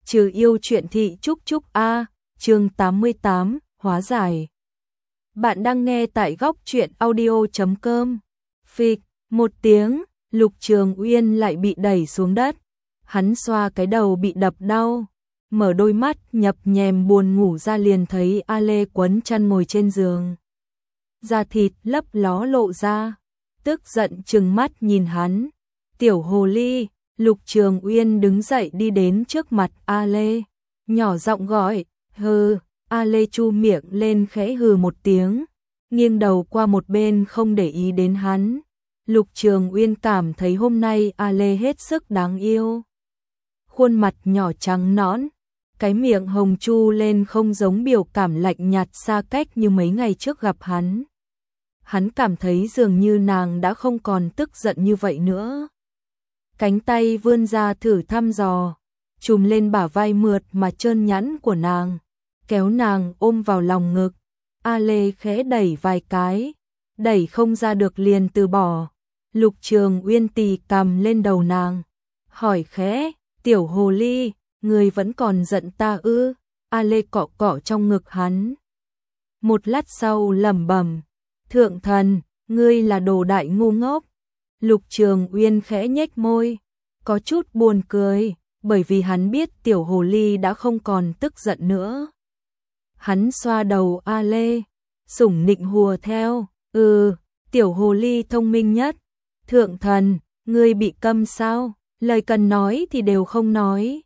Trừ yêu chuyện thị Trúc A, chương 88, hóa giải. Bạn đang nghe tại góc truyện audio.com. Phịch, một tiếng, Lục Trường Uyên lại bị đẩy xuống đất. Hắn xoa cái đầu bị đập đau, mở đôi mắt nhập nhèm buồn ngủ ra liền thấy A Lê quấn chăn ngồi trên giường. Da thịt lấp ló lộ ra, tức giận trừng mắt nhìn hắn. Tiểu hồ ly. Lục Trường Uyên đứng dậy đi đến trước mặt A Lê, nhỏ giọng gọi, hừ. A Lê chu miệng lên khẽ hừ một tiếng, nghiêng đầu qua một bên không để ý đến hắn. Lục Trường Uyên cảm thấy hôm nay A Lê hết sức đáng yêu. Khuôn mặt nhỏ trắng nõn, cái miệng hồng chu lên không giống biểu cảm lạnh nhạt xa cách như mấy ngày trước gặp hắn. Hắn cảm thấy dường như nàng đã không còn tức giận như vậy nữa. Cánh tay vươn ra thử thăm dò, chùm lên bả vai mượt mà trơn nhẵn của nàng, kéo nàng ôm vào lòng ngực. A Lê khẽ đẩy vài cái, đẩy không ra được liền từ bỏ. Lục Trường Uyên tì cằm lên đầu nàng, hỏi khẽ, tiểu hồ ly, ngươi vẫn còn giận ta ư? A Lê cọ cọ trong ngực hắn. Một lát sau lẩm bẩm, thượng thần, ngươi là đồ đại ngu ngốc. Lục Trường Uyên khẽ nhếch môi, có chút buồn cười, bởi vì hắn biết tiểu hồ ly đã không còn tức giận nữa. Hắn xoa đầu A Lê, sủng nịnh hùa theo, tiểu hồ ly thông minh nhất. Thượng thần, ngươi bị câm sao? Lời cần nói thì đều không nói.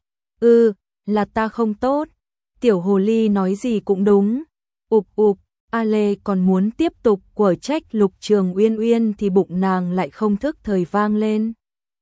Là ta không tốt. Tiểu hồ ly nói gì cũng đúng. Ụp ụp. A Lê còn muốn tiếp tục quở trách Lục Trường Uyên thì bụng nàng lại không thức thời vang lên.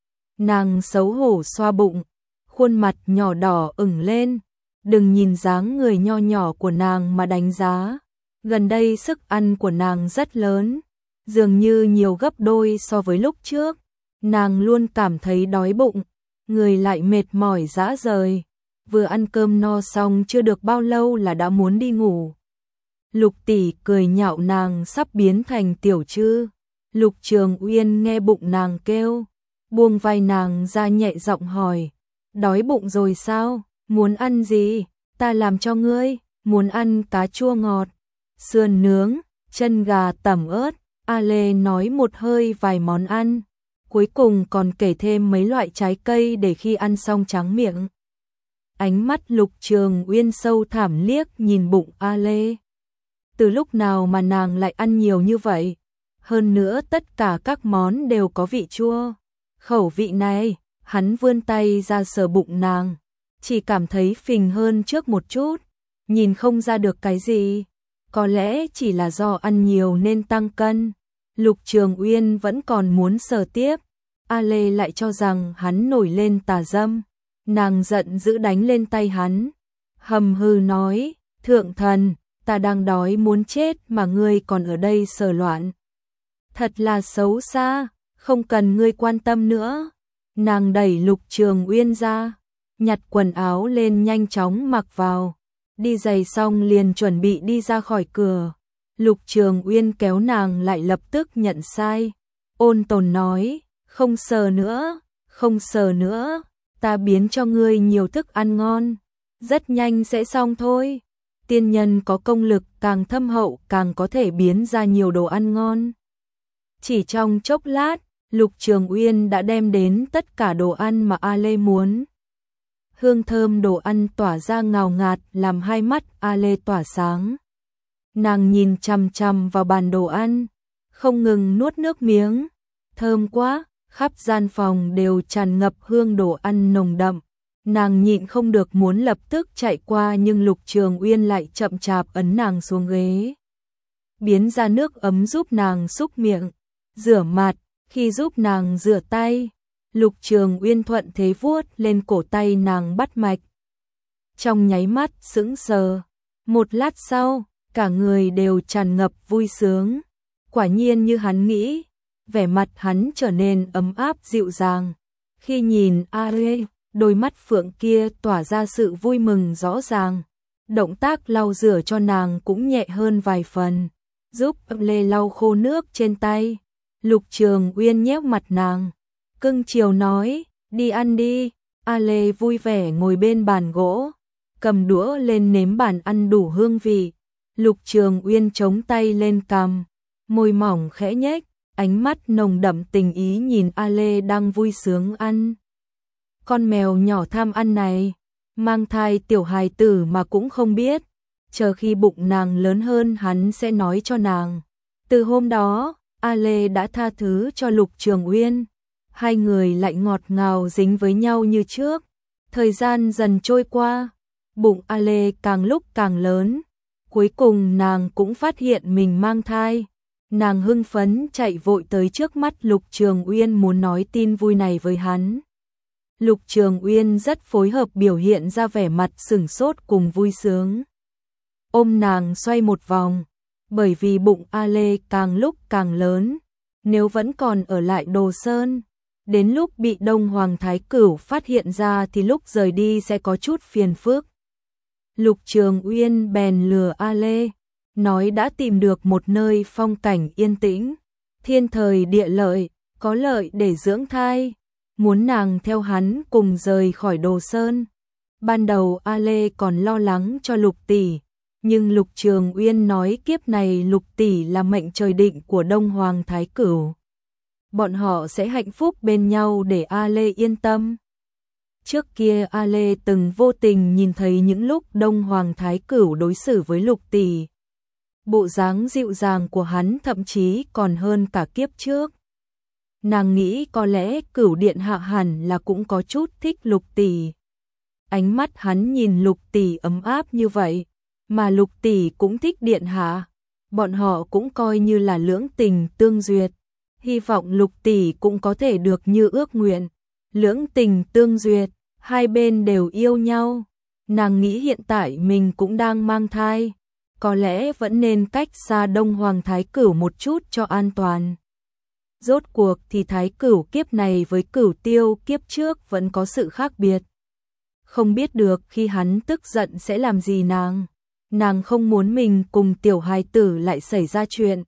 Nàng xấu hổ xoa bụng, khuôn mặt nhỏ đỏ ửng lên. Đừng nhìn dáng người nho nhỏ của nàng mà đánh giá. Gần đây sức ăn của nàng rất lớn, dường như nhiều gấp đôi so với lúc trước. Nàng luôn cảm thấy đói bụng, người lại mệt mỏi rã rời. Vừa ăn cơm no xong chưa được bao lâu là đã muốn đi ngủ. Lục tỷ cười nhạo nàng sắp biến thành tiểu trư. Lục Trường Uyên nghe bụng nàng kêu, buông vai nàng ra nhẹ giọng hỏi, đói bụng rồi sao? Muốn ăn gì? Ta làm cho ngươi. Muốn ăn cá chua ngọt, sườn nướng, chân gà tẩm ớt. A Lê nói một hơi vài món ăn, cuối cùng còn kể thêm mấy loại trái cây để khi ăn xong tráng miệng. Ánh mắt Lục Trường Uyên sâu thẳm liếc nhìn bụng A Lê. Từ lúc nào mà nàng lại ăn nhiều như vậy? Hơn nữa tất cả các món đều có vị chua. Khẩu vị này, hắn vươn tay ra sờ bụng nàng, chỉ cảm thấy phình hơn trước một chút, nhìn không ra được cái gì. Có lẽ chỉ là do ăn nhiều nên tăng cân. Lục Trường Uyên vẫn còn muốn sờ tiếp. A Lê lại cho rằng hắn nổi lên tà dâm. Nàng giận dữ đánh lên tay hắn, hầm hừ nói, thượng thần, ta đang đói muốn chết mà ngươi còn ở đây sờ loạn. Thật là xấu xa, không cần ngươi quan tâm nữa. Nàng đẩy Lục Trường Uyên ra, nhặt quần áo lên nhanh chóng mặc vào. Đi giày xong liền chuẩn bị đi ra khỏi cửa. Lục Trường Uyên kéo nàng lại lập tức nhận sai. Ôn tồn nói, không sờ nữa, không sờ nữa. Ta biến cho ngươi nhiều thức ăn ngon, rất nhanh sẽ xong thôi. Tiên nhân có công lực càng thâm hậu càng có thể biến ra nhiều đồ ăn ngon. Chỉ trong chốc lát, Lục Trường Uyên đã đem đến tất cả đồ ăn mà A Lê muốn. Hương thơm đồ ăn tỏa ra ngào ngạt làm hai mắt A Lê tỏa sáng. Nàng nhìn chằm chằm vào bàn đồ ăn, không ngừng nuốt nước miếng. Thơm quá, khắp gian phòng đều tràn ngập hương đồ ăn nồng đậm. Nàng nhịn không được muốn lập tức chạy qua nhưng Lục Trường Uyên lại chậm chạp ấn nàng xuống ghế. Biến ra nước ấm giúp nàng súc miệng, rửa mặt, khi giúp nàng rửa tay. Lục Trường Uyên thuận thế vuốt lên cổ tay nàng bắt mạch. Trong nháy mắt sững sờ, một lát sau, cả người đều tràn ngập vui sướng. Quả nhiên như hắn nghĩ, vẻ mặt hắn trở nên ấm áp dịu dàng. Khi nhìn A Lê, đôi mắt phượng kia tỏa ra sự vui mừng rõ ràng. Động tác lau rửa cho nàng cũng nhẹ hơn vài phần, giúp Lê lau khô nước trên tay. Lục Trường Uyên nhéo mặt nàng, cưng chiều nói, đi ăn đi, A Lê vui vẻ ngồi bên bàn gỗ, cầm đũa lên nếm bàn ăn đủ hương vị. Lục Trường Uyên chống tay lên cằm, môi mỏng khẽ nhếch, ánh mắt nồng đậm tình ý nhìn A Lê đang vui sướng ăn. Con mèo nhỏ tham ăn này, mang thai tiểu hài tử mà cũng không biết, chờ khi bụng nàng lớn hơn hắn sẽ nói cho nàng. Từ hôm đó, A Lê đã tha thứ cho Lục Trường Uyên, hai người lại ngọt ngào dính với nhau như trước. Thời gian dần trôi qua, bụng A Lê càng lúc càng lớn, cuối cùng nàng cũng phát hiện mình mang thai. Nàng hưng phấn chạy vội tới trước mắt Lục Trường Uyên muốn nói tin vui này với hắn. Lục Trường Uyên rất phối hợp biểu hiện ra vẻ mặt sửng sốt cùng vui sướng. Ôm nàng xoay một vòng, bởi vì bụng A Lê càng lúc càng lớn, nếu vẫn còn ở lại Đồ Sơn, đến lúc bị Đông Hoàng Thái Cửu phát hiện ra thì lúc rời đi sẽ có chút phiền phức. Lục Trường Uyên bèn lừa A Lê, nói đã tìm được một nơi phong cảnh yên tĩnh, thiên thời địa lợi, có lợi để dưỡng thai, muốn nàng theo hắn cùng rời khỏi Đồ Sơn. Ban đầu A Lê còn lo lắng cho Lục tỷ, nhưng Lục Trường Uyên nói kiếp này Lục tỷ là mệnh trời định của Đông Hoàng Thái Cửu. Bọn họ sẽ hạnh phúc bên nhau để A Lê yên tâm. Trước kia A Lê từng vô tình nhìn thấy những lúc Đông Hoàng Thái Cửu đối xử với Lục tỷ. Bộ dáng dịu dàng của hắn thậm chí còn hơn cả kiếp trước. Nàng nghĩ có lẽ Cửu điện hạ hẳn là cũng có chút thích Lục tỷ. Ánh mắt hắn nhìn Lục tỷ ấm áp như vậy, mà Lục tỷ cũng thích điện hạ, bọn họ cũng coi như là lưỡng tình tương duyệt. Hy vọng Lục tỷ cũng có thể được như ước nguyện, lưỡng tình tương duyệt, hai bên đều yêu nhau. Nàng nghĩ hiện tại mình cũng đang mang thai, có lẽ vẫn nên cách xa Đông Hoàng Thái Cửu một chút cho an toàn. Rốt cuộc thì Thái Cửu kiếp này với Cửu Tiêu kiếp trước vẫn có sự khác biệt. Không biết được khi hắn tức giận sẽ làm gì nàng không muốn mình cùng tiểu hài tử lại xảy ra chuyện.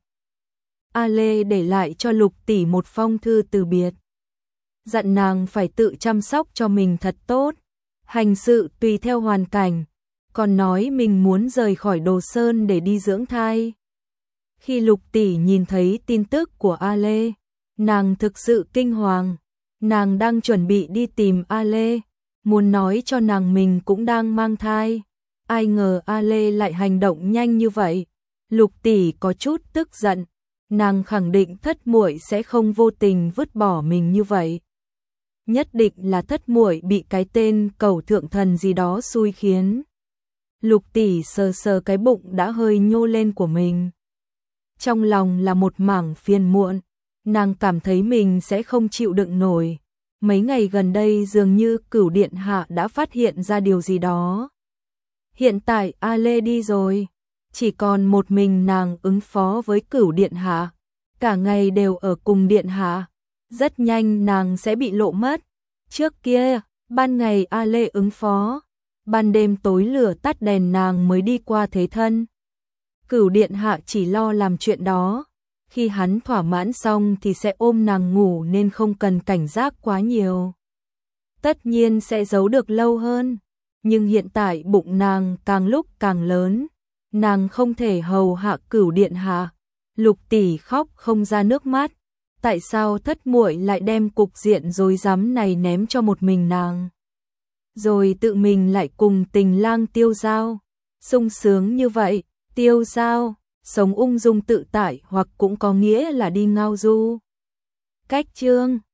A Lê để lại cho Lục tỷ một phong thư từ biệt, dặn nàng phải tự chăm sóc cho mình thật tốt, hành sự tùy theo hoàn cảnh, còn nói mình muốn rời khỏi Đồ Sơn để đi dưỡng thai. Khi Lục tỷ nhìn thấy tin tức của A Lê, nàng thực sự kinh hoàng, nàng đang chuẩn bị đi tìm A Lê, muốn nói cho nàng mình cũng đang mang thai. Ai ngờ A Lê lại hành động nhanh như vậy. Lục tỷ có chút tức giận, nàng khẳng định thất muội sẽ không vô tình vứt bỏ mình như vậy. Nhất định là thất muội bị cái tên Cẩu Thượng Thần gì đó xui khiến. Lục tỷ sờ sờ cái bụng đã hơi nhô lên của mình. Trong lòng là một mảng phiền muộn, nàng cảm thấy mình sẽ không chịu đựng nổi. Mấy ngày gần đây dường như Cửu điện hạ đã phát hiện ra điều gì đó. Hiện tại A Lê đi rồi, chỉ còn một mình nàng ứng phó với Cửu điện hạ, cả ngày đều ở cùng điện hạ, rất nhanh nàng sẽ bị lộ mất. Trước kia, ban ngày A Lê ứng phó, ban đêm tối lửa tắt đèn nàng mới đi qua thế thân. Cửu điện hạ chỉ lo làm chuyện đó, khi hắn thỏa mãn xong thì sẽ ôm nàng ngủ nên không cần cảnh giác quá nhiều. Tất nhiên sẽ giấu được lâu hơn, nhưng hiện tại bụng nàng càng lúc càng lớn, nàng không thể hầu hạ Cửu điện hạ. Lục tỷ khóc không ra nước mắt, tại sao thất muội lại đem cục diện rối rắm này ném cho một mình nàng, rồi tự mình lại cùng tình lang Tiêu Dao sung sướng như vậy. Tiêu Dao sống ung dung tự tại hoặc cũng có nghĩa là đi ngao du. Cách chương